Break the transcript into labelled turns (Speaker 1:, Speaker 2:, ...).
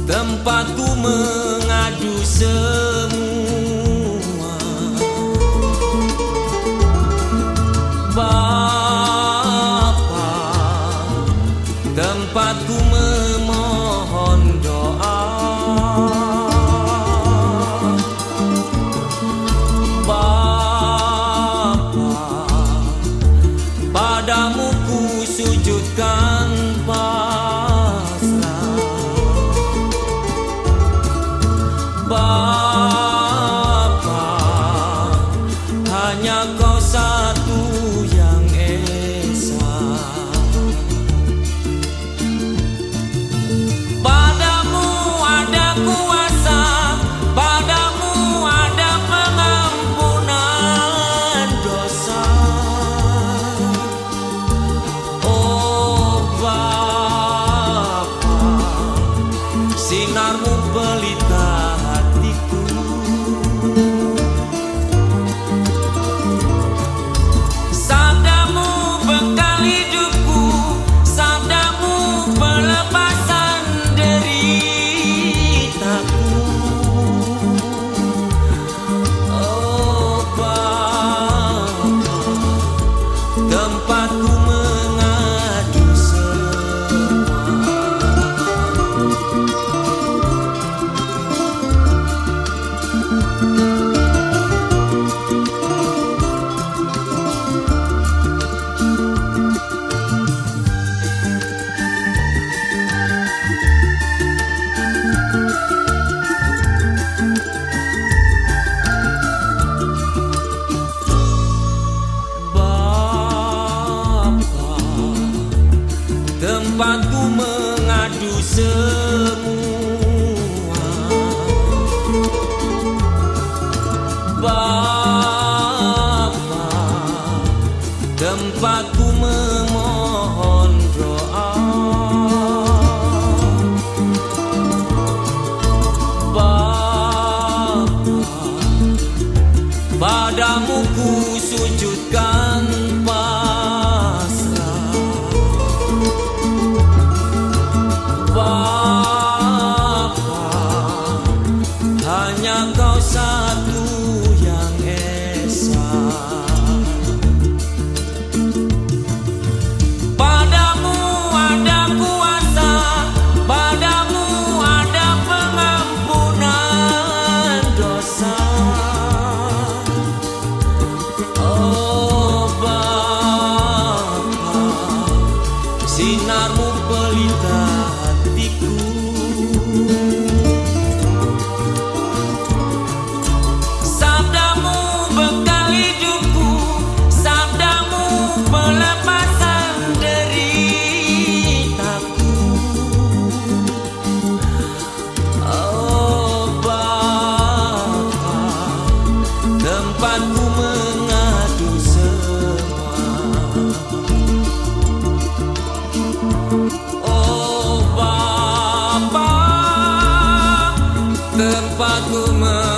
Speaker 1: tempatku mengadu semua. Bapa, tempatku memohon doa. Bapa, padamu ku sujudkan pasrah. Bapa, hanya Kau satu yang esa. Padamu ada kuasa, padamu ada pengampunan dosa. Oh Bapa, sinarmu pelita hatiku. Sabdamu bekal hidupku, sabdamu pelepasan deritaku. Oh Bapa, tempatku mengadu semua. Tempatku mengadu semua. Bapa, tempatku memohon doa. Bapa, padamu ku sujudkan pasrah. Bapa, hanya Kau satu yang esa. Padamu ada kuasa, padamu ada pengampunan dosa. Oh Bapa, sinarmu pelita hatiku. Sabdamu bekal hidupku, sabdamu pelepasan deritaku. Oh Bapa, tempatku mengadu semua. Oh Bapa, tempatku